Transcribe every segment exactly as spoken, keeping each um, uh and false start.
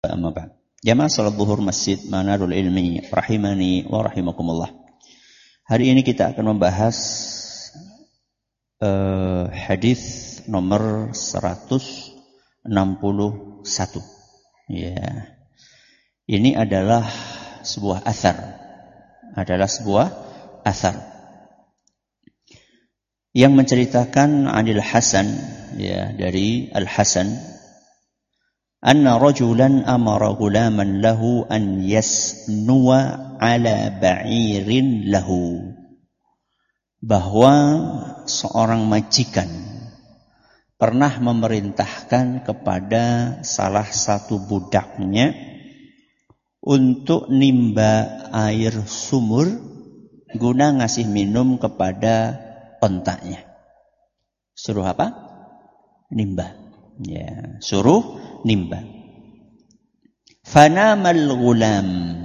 Amma ba'd. Jamaah salat zuhur Masjid Manarul Ilmi rahimani wa rahimakumullah. Hari ini kita akan membahas uh, hadis nomor seratus enam puluh satu. Ya. Ini adalah sebuah athar. Adalah sebuah athar yang menceritakan Anil Hasan, ya, dari Al Hasan, anna rajulan amara gulaman lahu an yasnuwa ala ba'irin lahu, bahwa seorang majikan pernah memerintahkan kepada salah satu budaknya untuk nimba air sumur guna ngasih minum kepada ontaknya. Suruh apa? Nimba. Ya, suruh nimba. Fanamal gulam.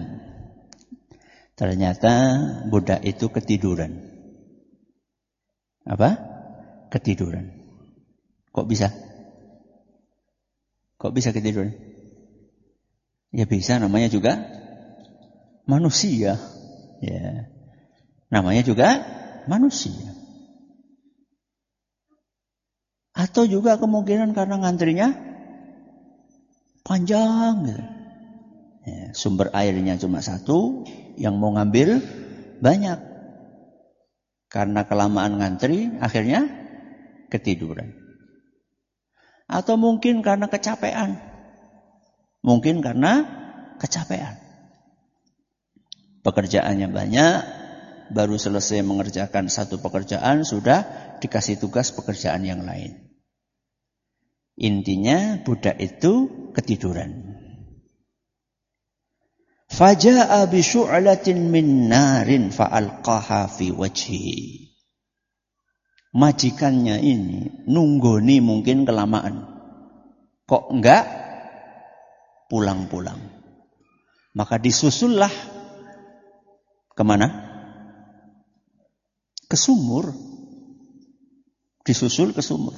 Ternyata budak itu ketiduran. Apa? Ketiduran. Kok bisa? Kok bisa ketiduran? Ya bisa, namanya juga manusia. Ya. Namanya juga manusia. Atau juga kemungkinan karena ngantrinya panjang gitu. Ya, sumber airnya cuma satu, yang mau ngambil banyak. Karena kelamaan ngantri, akhirnya ketiduran. Atau mungkin karena kecapean. Mungkin karena kecapean. Pekerjaannya banyak, baru selesai mengerjakan satu pekerjaan, sudah dikasih tugas pekerjaan yang lain. Intinya budak itu ketiduran. Faja'a bi syu'latin min narin fa'alqaha fi wajhihi. Majikannya ini nunggoni mungkin kelamaan. Kok enggak pulang-pulang? Maka disusullah kemana? Ke sumur. Disusul ke sumur.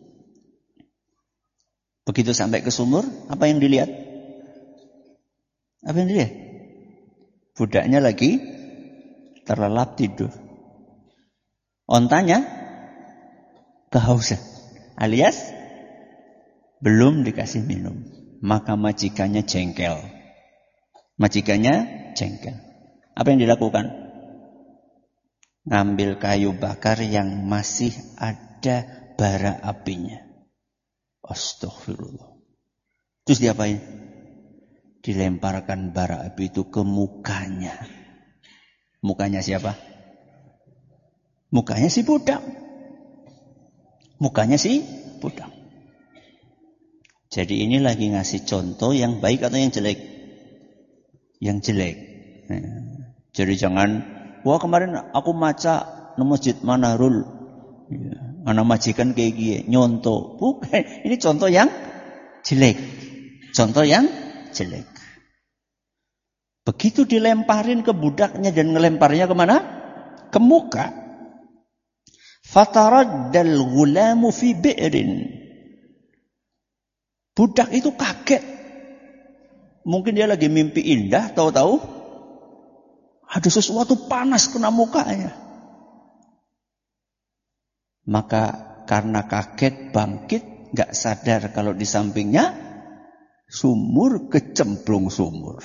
Begitu sampai ke sumur, apa yang dilihat? Apa yang dilihat? Budaknya lagi terlelap tidur. Ontanya kehausan, alias belum dikasih minum. Maka majikannya jengkel. Majikannya jengkel. Apa yang dilakukan? Ngambil kayu bakar yang masih ada bara apinya. Astaghfirullah. Terus diapain? Dilemparkan bara api itu ke mukanya. Mukanya siapa? Mukanya si budak. Mukanya si budak. Jadi ini lagi ngasih contoh yang baik atau yang jelek? Yang jelek. Nah, jadi jangan, wah kemarin aku maca di Masjid Manarul. Ya, anak majikan kayak gini, nyontoh. Bukan, ini contoh yang jelek. Contoh yang jelek. Begitu dilemparin ke budaknya dan ngelemparnya kemana? Ke muka. Fataraddal gulamu fi bi'rin. Budak itu kaget. Mungkin dia lagi mimpi indah, tahu-tahu ada sesuatu panas kena mukanya. Maka karena kaget bangkit, gak sadar kalau di sampingnya sumur, kecemplung sumur.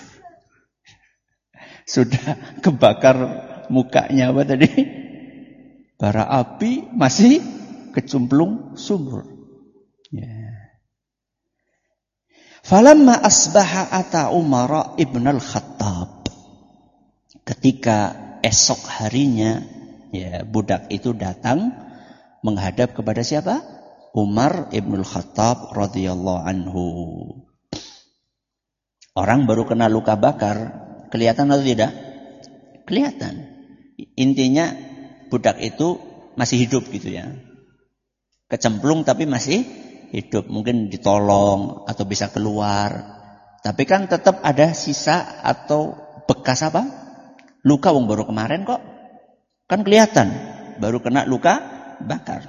Sudah kebakar mukanya apa tadi? Bara api, masih kecemplung sumur. Ya. Falamma asbaha ata Umar ibn al-Khattab. Ketika esok harinya, ya, budak itu datang menghadap kepada siapa? Umar ibn al-Khattab radhiyallahu anhu. Orang baru kena luka bakar, kelihatan atau tidak? Kelihatan. Intinya budak itu masih hidup gitu ya. Kecemplung tapi masih hidup. Mungkin ditolong atau bisa keluar. Tapi kan tetap ada sisa atau bekas apa? Luka, wong baru kemarin kok. Kan kelihatan. Baru kena luka bakar.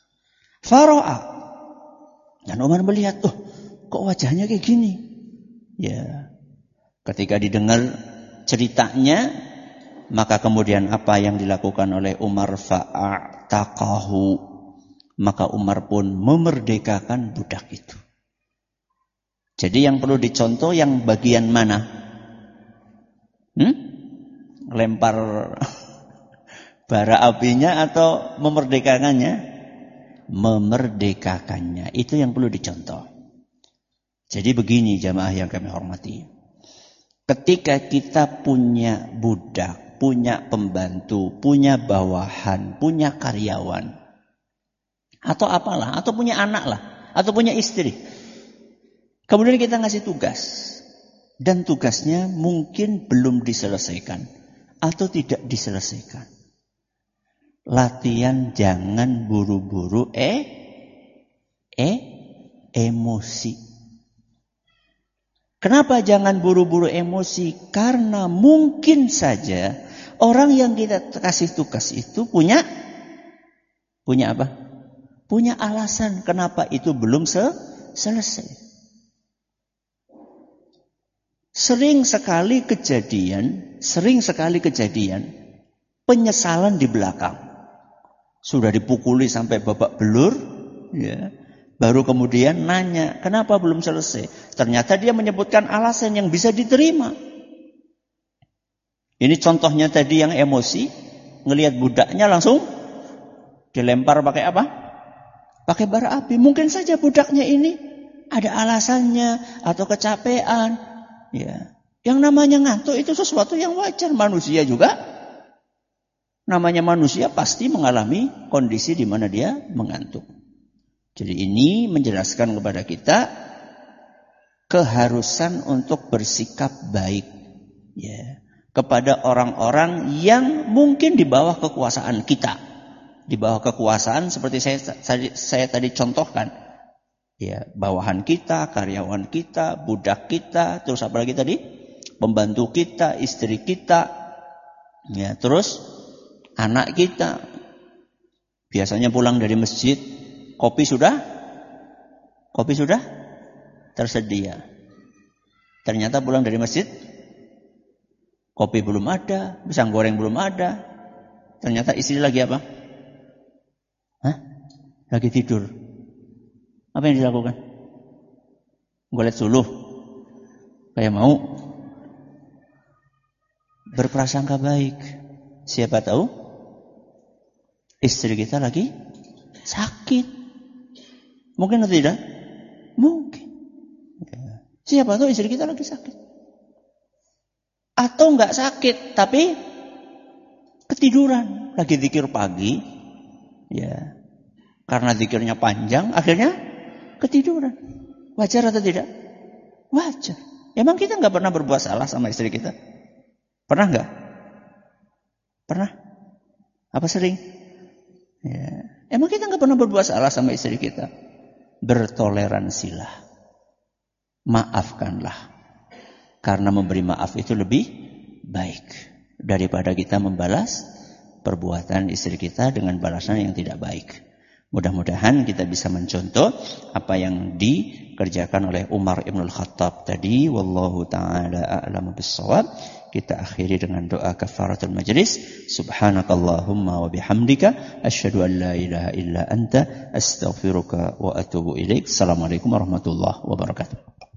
Faro'a. Dan Umar melihat, oh kok wajahnya kayak gini? Ya. Ketika didengar ceritanya, maka kemudian apa yang dilakukan oleh Umar, fa'ataqahu, maka Umar pun memerdekakan budak itu. Jadi yang perlu dicontoh yang bagian mana? Hmm? Lempar bara apinya atau memerdekakannya? Memerdekakannya. Itu yang perlu dicontoh. Jadi begini jamaah yang kami hormati. Ketika kita punya budak, punya pembantu, punya bawahan, punya karyawan, atau apalah, atau punya anak lah, atau punya istri. Kemudian kita ngasih tugas. Dan tugasnya mungkin belum diselesaikan. Atau tidak diselesaikan. Latihan jangan buru-buru eh, eh, emosi. Kenapa jangan buru-buru emosi? Karena mungkin saja orang yang kita kasih tugas itu punya punya apa? Punya alasan kenapa itu belum se- selesai. Sering sekali kejadian, sering sekali kejadian penyesalan di belakang. Sudah dipukuli sampai babak belur, ya. Baru kemudian nanya, kenapa belum selesai? Ternyata dia menyebutkan alasan yang bisa diterima. Ini contohnya tadi yang emosi, ngelihat budaknya langsung dilempar pakai apa? Pakai bara api. Mungkin saja budaknya ini ada alasannya atau kecapean. Ya. Yang namanya ngantuk itu sesuatu yang wajar. Manusia juga. Namanya manusia pasti mengalami kondisi di mana dia mengantuk. Jadi ini menjelaskan kepada kita keharusan untuk bersikap baik ya, kepada orang-orang yang mungkin di bawah kekuasaan kita. Di bawah kekuasaan seperti saya, saya, saya tadi contohkan. Ya, bawahan kita, karyawan kita, budak kita, terus apa lagi tadi? Pembantu kita, istri kita. Ya, terus anak kita. Biasanya pulang dari masjid, kopi sudah? Kopi sudah tersedia. Ternyata pulang dari masjid, kopi belum ada, pisang goreng belum ada. Ternyata istri lagi apa? Hah? Lagi tidur. Apa yang dilakukan? Golet suluh. Kayak mau berprasangka baik. Siapa tahu istri kita lagi sakit. Mungkin atau tidak? Mungkin. Ya. Siapa tahu istri kita lagi sakit. Atau enggak sakit, tapi ketiduran. Lagi zikir pagi. Ya. Karena zikirnya panjang, akhirnya ketiduran. Wajar atau tidak? Wajar. Emang kita enggak pernah berbuat salah sama istri kita? Pernah enggak? Pernah? Apa sering? Ya. Emang kita enggak pernah berbuat salah sama istri kita? Bertoleransilah. Maafkanlah. Karena memberi maaf itu lebih baik daripada kita membalas perbuatan istri kita dengan balasan yang tidak baik. Mudah-mudahan kita bisa mencontoh apa yang dikerjakan oleh Umar Ibn Khattab tadi. Wallahu ta'ala a'lamu bis-shawab. Kita akhiri dengan doa kafaratul majlis. Subhanakallahumma wa bihamdika asyhadu an la ilaha illa anta astaghfiruka wa atubu ilaik. Assalamualaikum warahmatullahi wabarakatuh.